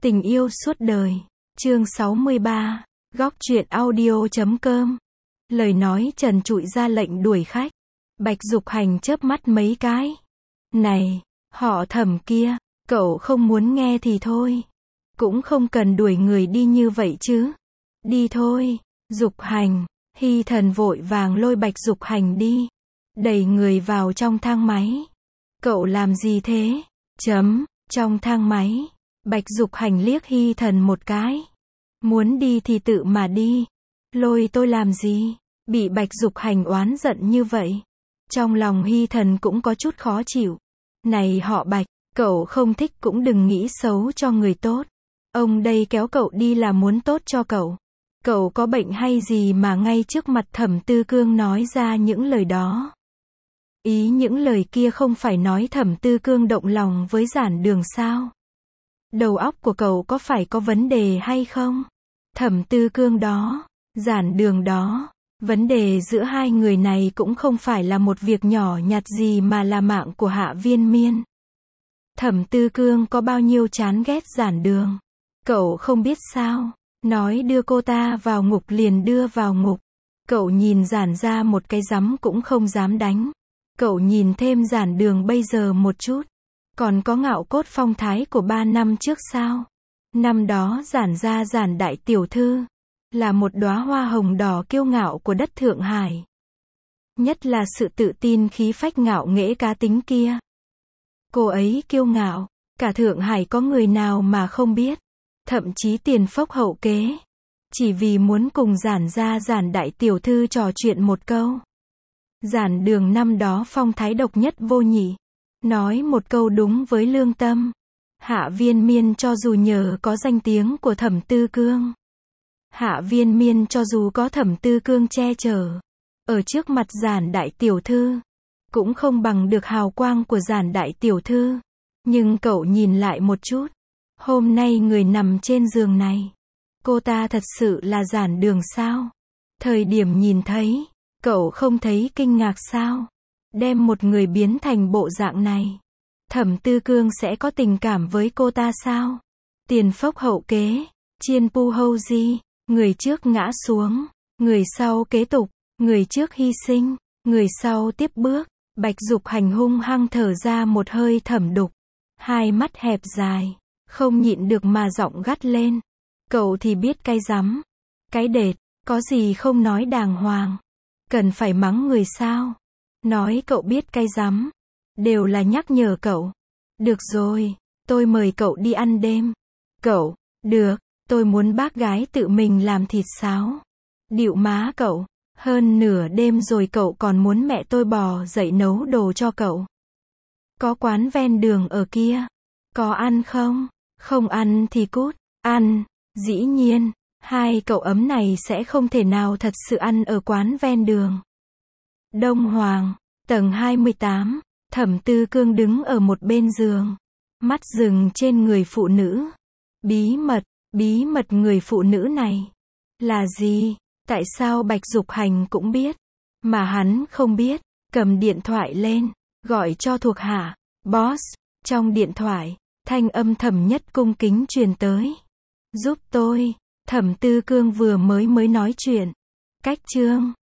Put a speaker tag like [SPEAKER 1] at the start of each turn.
[SPEAKER 1] Tình yêu suốt đời. Chương 63. Góc truyện audio.com. Lời nói trần trụi ra lệnh đuổi khách. Bạch Dục Hành chớp mắt mấy cái. Này, họ Thẩm kia, cậu không muốn nghe thì thôi. Cũng không cần đuổi người đi như vậy chứ. Đi thôi, Dục Hành. Hy Thần vội vàng lôi Bạch Dục Hành đi. Đẩy người vào trong thang máy. Cậu làm gì thế? Trong thang máy. Bạch Dục Hành liếc Hy Thần một cái. Muốn đi thì tự mà đi. Lôi tôi làm gì? Bị Bạch Dục Hành oán giận như vậy. Trong lòng Hy Thần cũng có chút khó chịu. Này họ Bạch, cậu không thích cũng đừng nghĩ xấu cho người tốt. Ông đây kéo cậu đi là muốn tốt cho cậu. Cậu có bệnh hay gì mà ngay trước mặt Thẩm Tư Cương nói ra những lời đó? Ý những lời kia không phải nói Thẩm Tư Cương động lòng với Giản Đường sao? Đầu óc của cậu có phải có vấn đề hay không? Thẩm Tư Cương đó, Giản Đường đó, vấn đề giữa hai người này cũng không phải là một việc nhỏ nhặt gì mà là mạng của Hạ Viên Miên. Thẩm Tư Cương có bao nhiêu chán ghét Giản Đường? Cậu không biết sao? Nói đưa cô ta vào ngục liền đưa vào ngục. Cậu nhìn Giản ra một cái giấm cũng không dám đánh. Cậu nhìn thêm Giản Đường bây giờ một chút. Còn có ngạo cốt phong thái của 3 năm trước sao? Năm đó Giản ra Giản đại tiểu thư là một đóa hoa hồng đỏ kiêu ngạo của đất Thượng Hải. Nhất là sự tự tin khí phách ngạo nghễ cá tính kia. Cô ấy kiêu ngạo, cả Thượng Hải có người nào mà không biết. Thậm chí tiền phốc hậu kế. Chỉ vì muốn cùng Giản ra Giản đại tiểu thư trò chuyện một câu. Giản Đường năm đó phong thái độc nhất vô nhị. Nói một câu đúng với lương tâm. Hạ Viên Miên cho dù nhờ có danh tiếng của Thẩm Tư Cương. Hạ Viên Miên cho dù có Thẩm Tư Cương che chở. Ở trước mặt Giản đại tiểu thư. Cũng không bằng được hào quang của Giản đại tiểu thư. Nhưng cậu nhìn lại một chút. Hôm nay người nằm trên giường này. Cô ta thật sự là Giản Đường sao? Thời điểm nhìn thấy. Cậu không thấy kinh ngạc sao? Đem một người biến thành bộ dạng này. Thẩm Tư Cương sẽ có tình cảm với cô ta sao? Tiền phốc hậu kế. Chiên pu hâu di. Người trước ngã xuống. Người sau kế tục. Người trước hy sinh. Người sau tiếp bước. Bạch Dục Hành hung hăng thở ra một hơi thẩm đục. Hai mắt hẹp dài. Không nhịn được mà giọng gắt lên. Cậu thì biết cái rắm. Cái đệt. Có gì không nói đàng hoàng. Cần phải mắng người sao? Nói cậu biết cái rắm. Đều là nhắc nhở cậu. Được rồi, tôi mời cậu đi ăn đêm. Cậu, được, tôi muốn bác gái tự mình làm thịt sáo. Điệu má cậu, hơn nửa đêm rồi cậu còn muốn mẹ tôi bò dậy nấu đồ cho cậu. Có quán ven đường ở kia. Có ăn không? Không ăn thì cút. Ăn, dĩ nhiên, hai cậu ấm này sẽ không thể nào thật sự ăn ở quán ven đường. Đông Hoàng, tầng 28, Thẩm Tư Cương đứng ở một bên giường. Mắt dừng trên người phụ nữ. Bí mật người phụ nữ này. Là gì? Tại sao Bạch Dục Hành cũng biết? Mà hắn không biết. Cầm điện thoại lên. Gọi cho thuộc hạ. Boss. Trong điện thoại, thanh âm Thẩm Nhất cung kính truyền tới. Giúp tôi. Thẩm Tư Cương vừa mới nói chuyện. Cách chương.